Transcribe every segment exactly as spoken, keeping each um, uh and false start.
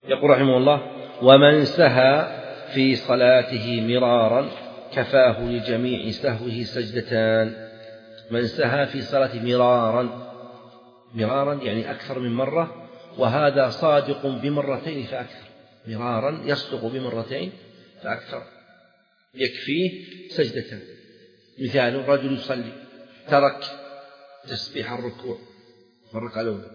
يقول رحمه الله: ومن سهى في صلاته مرارا كفاه لجميع سهوه سجدتان. من سهى في صلاته مرارا، مرارا يعني أكثر من مرة، وهذا صادق بمرتين فأكثر، مرارا يصدق بمرتين فأكثر، يكفيه سجدتان. مثال: رجل يصلي ترك تسبيح الركوع في الركعة الأولى،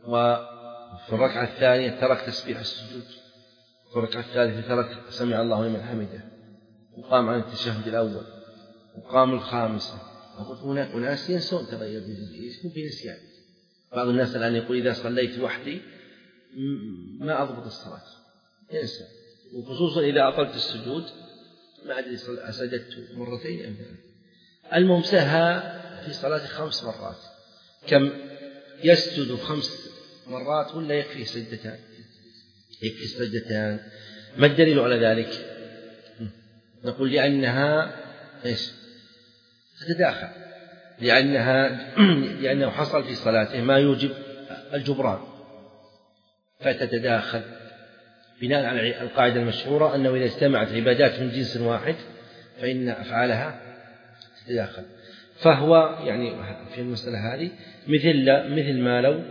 وفي الركعة الثانية ترك تسبيح السجود، في الركعة الثالثة ترك سمع الله لمن حمده، وقام عن التشهد الأول، وقام الخامسة. وقلت هناك أناس ينسون، ترى يكون في نسيان. بعض الناس الآن يقول: إذا صليت وحدي ما أضبط الصلاة، ينسى، وخصوصا إذا أطلت السجود ما أدري سجدت مرتين أم ثلاث. المهم سهى في صلاة خمس مرات، كم يسجد خمس مرات ولا يكفي سجدتان؟ يكفي سجدتان. ما الدليل على ذلك؟ نقول: لأنها إيش؟ تتداخل، لأنها لأنه حصل في صلاته ما يوجب الجبران فتتداخل، بناء على القاعدة المشهورة أنه إذا اجتمعت عبادات من جنس واحد فإن أفعالها تتداخل. فهو يعني في المسألة هذه مثل مثل ما لو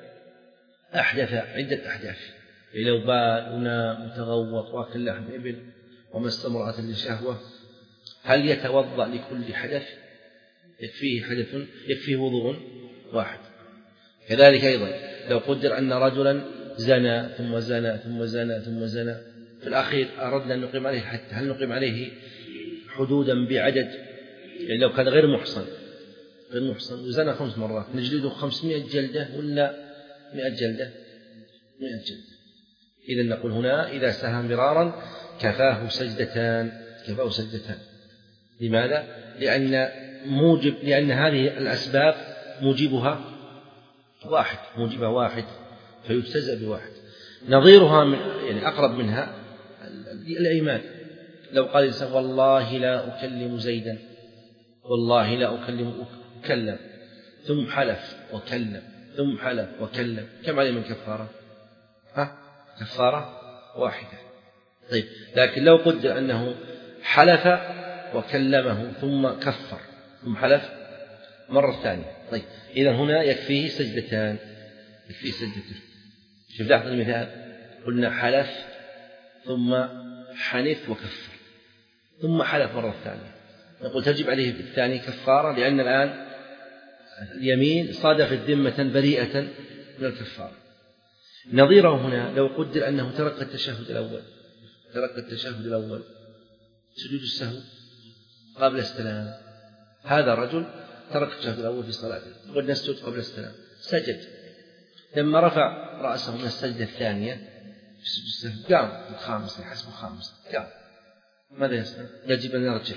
أحدث عدة أحداث، لو بال ونام وتغوط وأكل لحم إبل ومس امرأة لشهوة، هل يتوضأ لكل حدث؟ يكفيه حدث، يكفيه وضوء واحد. كذلك أيضا لو قدر أن رجلا زنى ثم زنى ثم زنى ثم زنى، في الأخير أردنا أن نقيم عليه حتى، هل نقيم عليه حدودا بعدد؟ يعني لو كان غير محصن غير محصن وزنى خمس مرات نجلده خمسمائة جلدة ولا مائة جلدة؟ مائة جلدة. إذن نقول هنا: إذا سهى مرارا كفاه سجدتان، كفاه سجدتان. لماذا؟ لأن موجب لأن هذه الأسباب موجبها واحد، موجبها واحد فيجتزأ بواحد. نظيرها من يعني أقرب منها الأيمان. لو قال الإنسان: والله لا أكلم زيدا، والله لا أكلم أكلم، ثم حلف وكلم، ثم حلف وكلم، كم عليه من كفارة؟ ها؟ كفارة واحدة. طيب، لكن لو قدر أنه حلف وكلمه ثم كفر ثم حلف مرة ثانية، طيب إذا هنا يكفيه سجدتان، يكفيه سجدتان. شوف لاحظ المثال، قلنا حلف ثم حنف وكفر ثم حلف مرة ثانية، نقول تجب عليه في الثاني كفارة، لأن الآن اليمين صادف الذمة بريئة من الكفارة. نظيره هنا لو قدر أنه ترك التشهد الأول، ترك التشهد الأول سجود السهو قبل السلام. هذا رجل ترك التشهد الأول في صلاته، قلنا نسجد قبل السلام، سجد، لما رفع رأسه من السجدة الثانية في سجود السهو قام الخامسة، حسب الخامسة قام، ماذا يصنع؟ يجب أن يرجع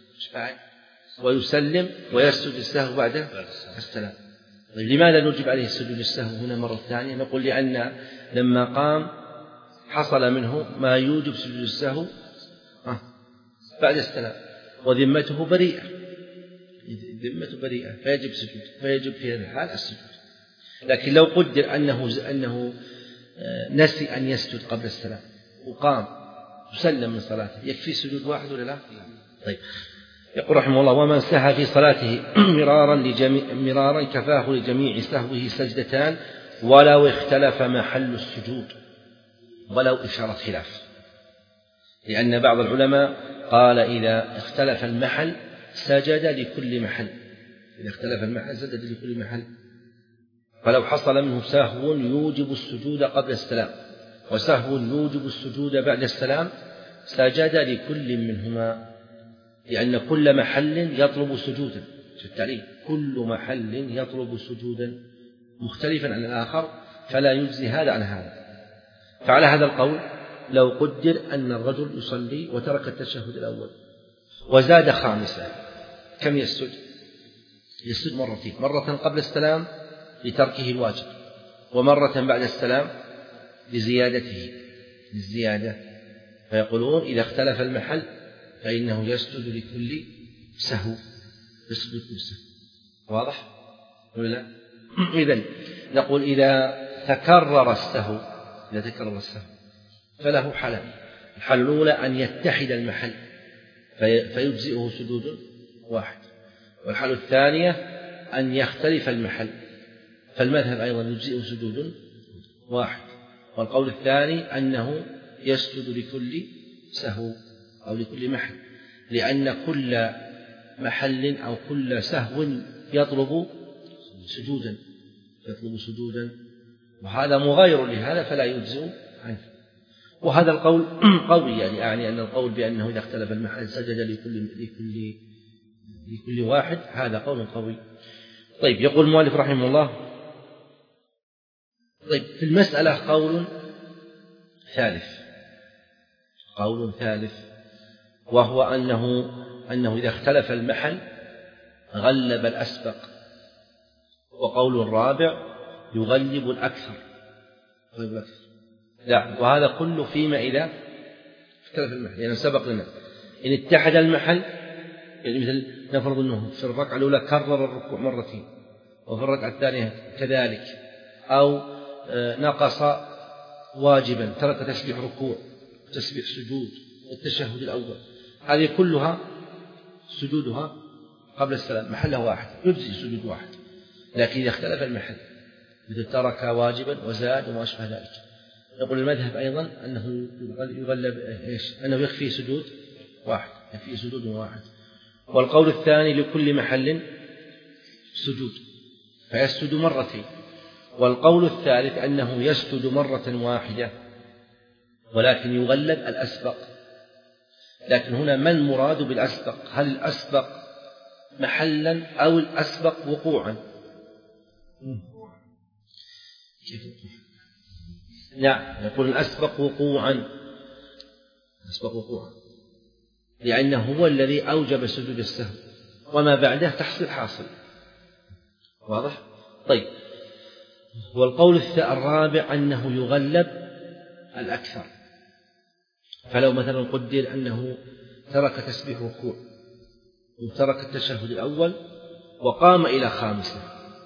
ويسلم ويسجد السهو بعد السلام. طيب، لماذا نجب عليه سجود السهو هنا مرة ثانية؟ نقول لأن لما قام حصل منه ما يوجب سجود السهو بعد السلام، وذمته بريئة، ذمته بريئة فيجب سجود، فيجب في هذا الحال السجود. لكن لو قدر أنه أنه نسي أن يسجد قبل السلام وقام وسلم من صلاته، يكفي سجود واحد ولا لا؟ طيب، يقول رحمه الله: ومن سهى في صلاته مرارا لجميع مرارا كفاه لجميع سهوه سجدتان ولو اختلف محل السجود، ولو إشارة خلاف، لأن بعض العلماء قال إذا اختلف المحل سجد لكل محل، إذا اختلف المحل سجد لكل محل. فلو حصل منه سهو يوجب السجود قبل السلام وسهو يوجب السجود بعد السلام سجد لكل منهما، لأن كل محل يطلب سجودا، في التعليل كل محل يطلب سجودا مختلفا عن الآخر، فلا يجزي هذا عن هذا. فعلى هذا القول لو قدر أن الرجل يصلي وترك التشهد الأول وزاد خامسة، كم يسجد؟ يسجد مرتين، مرة قبل السلام لتركه الواجب، ومرة بعد السلام لزيادته للزيادة. فيقولون إذا اختلف المحل فإنه يسجد لكل سهو، يسجد لكل سهو. واضح ولا لا؟ إذن نقول إذا تكرر السهو، إذا تكرر السهو فله حالان. الحالة الأولى أن يتحد المحل فيجزئه سجود واحد، والحالة الثانية أن يختلف المحل فالمذهب أيضا يجزئه سجود واحد. والقول الثاني أنه يسجد لكل سهو أو لكل محل، لأن كل محل أو كل سهو يطلب سجودا يطلب سجودا وهذا مغاير لهذا فلا يجزئ عنه. وهذا القول قوي، يعني أعني أن القول بأنه إذا اختلف المحل سجد لكل لكل لكل واحد هذا قول قوي. طيب، يقول المؤلف رحمه الله: طيب، في المسألة قول ثالث قول ثالث وهو أنه أنه إذا اختلف المحل غلب الأسبق، وقول الرابع يغلب الأكثر. لا، وهذا كله فيما إذا اختلف المحل، يعني سبق لنا إن اتحد المحل، يعني مثل نفرض أنه في الركعة الأولى كرر الركوع مرتين وفي الركعة الثانية كذلك، أو نقص واجبا ترك تسبيح ركوع وتسبيح سجود والتشهد الأول، هذه كلها سجودها قبل السلام محلها واحد يجزي سجود واحد. لكن إذا اختلف المحل مثل ترك واجبا وزاد وما أشبه ذلك، يقول المذهب أيضا أنه يغلب إيش؟ أنه يكفي سجود واحد يكفي سجود واحد. والقول الثاني لكل محل سجود فيسجد مرتين. والقول الثالث أنه يسجد مرة واحدة ولكن يغلب الأسبق. لكن هنا ما المراد بالأسبق؟ هل الأسبق محلا أو الأسبق وقوعا؟ نعم، يقول الأسبق وقوعا الأسبق وقوعا لأنه هو الذي أوجب سجود السهو، وما بعده تحصيل حاصل. واضح؟ طيب، والقول الرابع أنه يغلب الأكثر. فلو مثلا قدر أنه ترك تسبيح ركوع وترك التشهد الأول وقام إلى خامسة،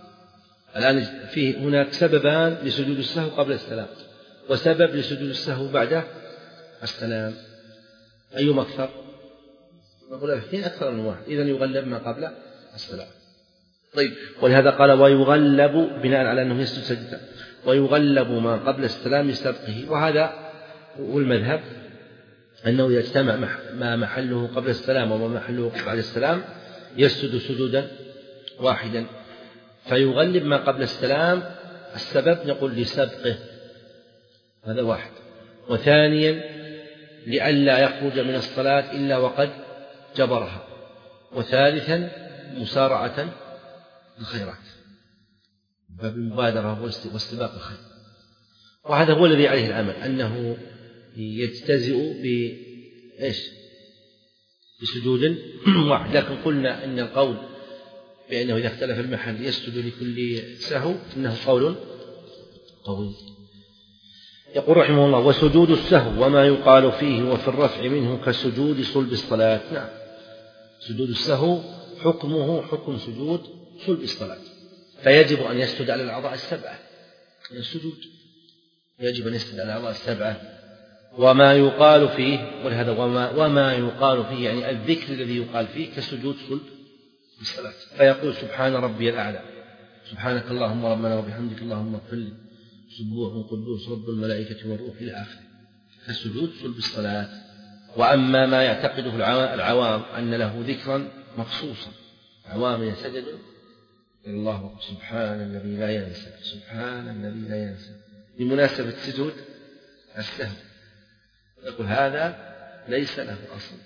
الآن فيه هناك سببان لسجود السهو قبل السلام وسبب لسجود السهو بعد السلام، أيهما أكثر؟ نقول الاثنين أكثر من واحد، إذن يغلب ما قبل السلام. طيب، ولهذا قال ويغلب بناء على أنه يسجد سجدة ويغلب ما قبل السلام لسبقه. وهذا هو المذهب، أنه يجتمع ما محله قبل السلام وما محله بعد السلام يسجد سجودا واحدا، فيغلب ما قبل السلام. السبب نقول لسبقه، هذا واحد. وثانيا لئلا يخرج من الصلاة إلا وقد جبرها. وثالثا مسارعة الخيرات فبالمبادرة واستباق الخير. وهذا هو الذي عليه العمل، أنه يجتزئ بإيش؟ بسجود واحد. لكن قلنا أن القول بأنه إذا اختلف المحل يسجد لكل سهو إنه قول قوي. يقول رحمه الله: وسجود السهو وما يقال فيه وفي الرفع منه كسجود صلب الصلاة. نعم، سجود السهو حكمه حكم سجود صلب الصلاة، فيجب أن يسجد على الأعضاء السبعة. السجود يجب أن يسجد على الأعضاء السبعة. وما يقال فيه، ولهذا وما, وما يقال فيه يعني الذكر الذي يقال فيه كسجود صلب الصلاة، فيقول سبحان ربي الأعلى، سبحانك اللهم ربنا وبحمدك اللهم اغفر لي، سبوح قدوس رب الملائكة والروح إلى آخره، كسجود صلب الصلاة. وأما ما يعتقده العوام أن له ذكرا مخصوصا، عوام يسجدوا إلى الله سبحان الذي لا ينسى، سبحان الذي لا ينسى، بمناسبة سجود السهو، يقول هذا ليس له أصل.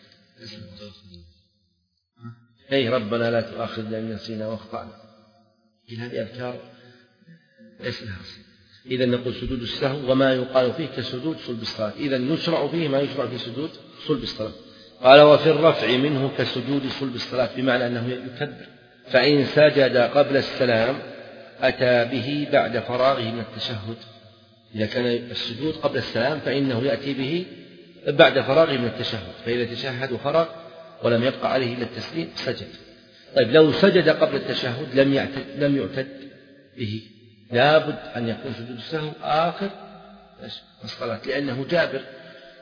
أي ربنا لا تؤاخذنا إن نسينا واخطأنا، إن هذه أذكار ليس لها أصل. إذا نقول سجود السهو وما يقال فيه كسجود صلب الصلاة، إذا يشرع فيه ما يشرع في سجود صلب الصلاة. قال وفي الرفع منه كسجود صلب الصلاة، بمعنى أنه يكبر، فإن سجد قبل السلام أتى به بعد فراغه من التشهد. إذا كان السجود قبل السلام فإنه يأتي به بعد فراغه من التشهد، فإذا تشهد وفرغ ولم يبقى عليه إلا التسليم سجد. طيب، لو سجد قبل التشهد لم يعتد, لم يعتد به، لابد أن يكون سجود السهو آخر الصلاة، لأنه جابر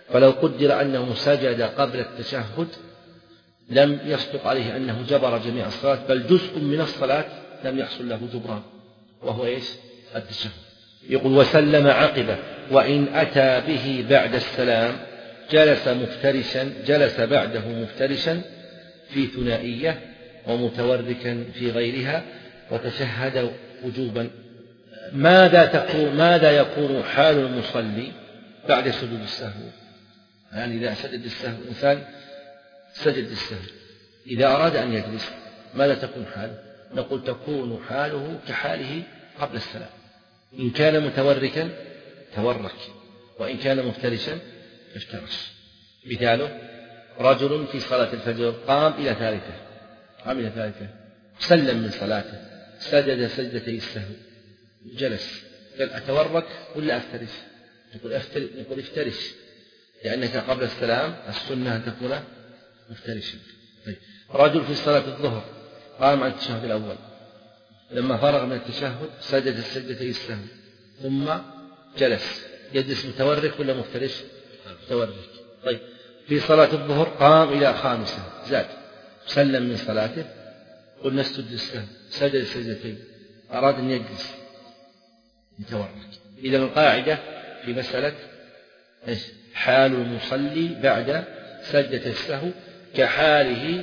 فلو قدر أنه سجد قبل التشهد لم يصدق عليه أنه جبر جميع الصلاة، بل جزء من الصلاة لم يحصل له جبران، وهو إيش؟ التشهد. يقول وسلم عقبه وإن أتى به بعد السلام جلس مفترشا جلس بعده مفترشا في ثنائية ومتوركا في غيرها وتشهد وجوبا. ماذا تكون ماذا يكون حال المصلي بعد سجود السهو؟ يعني إذا سجد السهو إنسان سجد السهو، إذا أراد أن يجلس ماذا تكون حاله؟ نقول تكون حاله كحاله قبل السلام. إن كان متوركا تورك، وإن كان مفترشا افترش. مثاله رجل في صلاة الفجر قام إلى ثالثة قام إلى ثالثة سلم من صلاته، سجد سجدتي السهو، جلس، قال أتورك ولا أفترش؟ نقول أفترش، نقول افترش، لأنك قبل السلام السنة أن تكون مفترشا. طيب. رجل في صلاة الظهر قام عن التشهد الأول، لما فرغ من التشهد سجد السجدتي السهو ثم جلس، يجلس متورك ولا مفترش؟ متورك. طيب. في صلاة الظهر قام إلى خامسة زاد، سلم من صلاته، قلنا اسجد السهو، سجد السجدتين، أراد أن يجلس متورك. إذا القاعدة في مسألة إيش؟ حال المصلي بعد سجدة السهو كحاله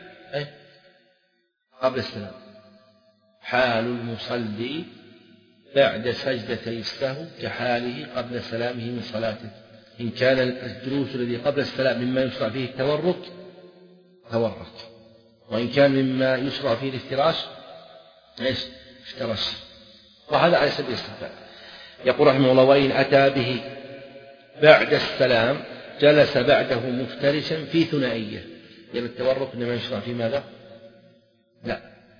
قبل السلام. حال المصلي بعد سجدتي السهو كحاله قبل سلامه من صلاته. إن كان الجلوس الذي قبل السلام مما يشرع فيه التورك تورك، وإن كان مما يشرع فيه الافتراش إيش؟ افترش. وهذا على سبيل الاستحباب. يقول رحمه الله وإن أتى به بعد السلام جلس بعده مفترشا في ثنائية. يعني التورك إنما يشرع في ماذا؟ لا،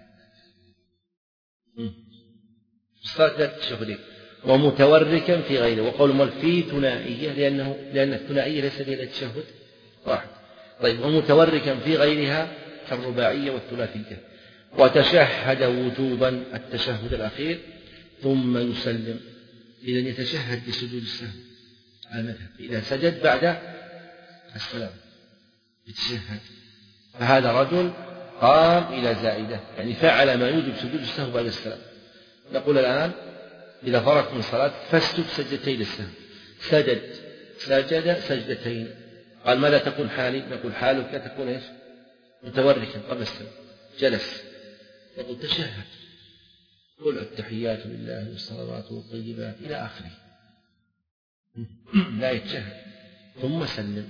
الصلاة لا تشهد، ومتوركا في غيره. وقول مال في ثنائية لأنه لأن الثنائية ليس فيها التشهد واحد. طيب. ومتوركا في غيرها كالرباعية والثلاثية. وتشهد وجوبا التشهد الأخير ثم يسلم. إذا يتشهد بسجود السهو على المذهب، إذا سجد بعد السلام يتشهد. فهذا رجل قام إلى زائدة، يعني فعل ما يوجب سجود السهو بعد السلام. نقول الآن إذا فرغت من صلاة فاسجد سجدتين للسهو، سجد سجد سجدتين. قال ماذا تكون حالي؟ نقول حالك تكون إيش؟ متوركا قبل السلام، جلس، نقول تشهد، قل التحيات لله والصلوات والطيبات إلى آخره، لا يتشهد ثم سلم.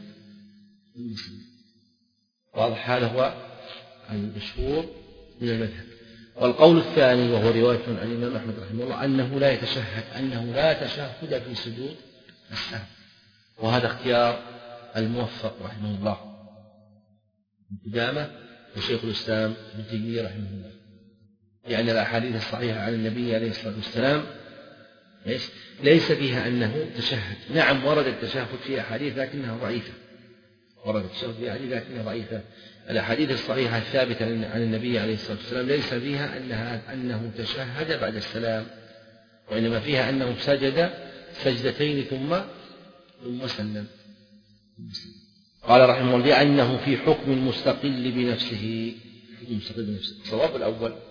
واضح؟ هذا هو المشهور من المذهب. والقول الثاني وهو رواية عن الإمام أحمد رحمه الله أنه لا يتشهد، أنه لا تشهد في سجود السهو، وهذا اختيار الموفق رحمه الله ابن قدامة وشيخ الإسلام ابن تيمية رحمه الله، لأن الأحاديث الصحيحة عن النبي عليه الصلاة والسلام ليس فيها أنه تشهد. نعم ورد التشهد في أحاديث لكنها ضعيفة، ورد التشهد في أحاديث لكنها ضعيفة. الأحاديث الصحيحة الثابتة عن النبي عليه الصلاة والسلام ليس فيها أنها أنه تشهد بعد السلام، وإنما فيها أنه سجد سجدتين ثم ثم سلم. قال رحمه الله لأنه في حكم مستقل بنفسه، مستقل بنفسه. الصواب الأول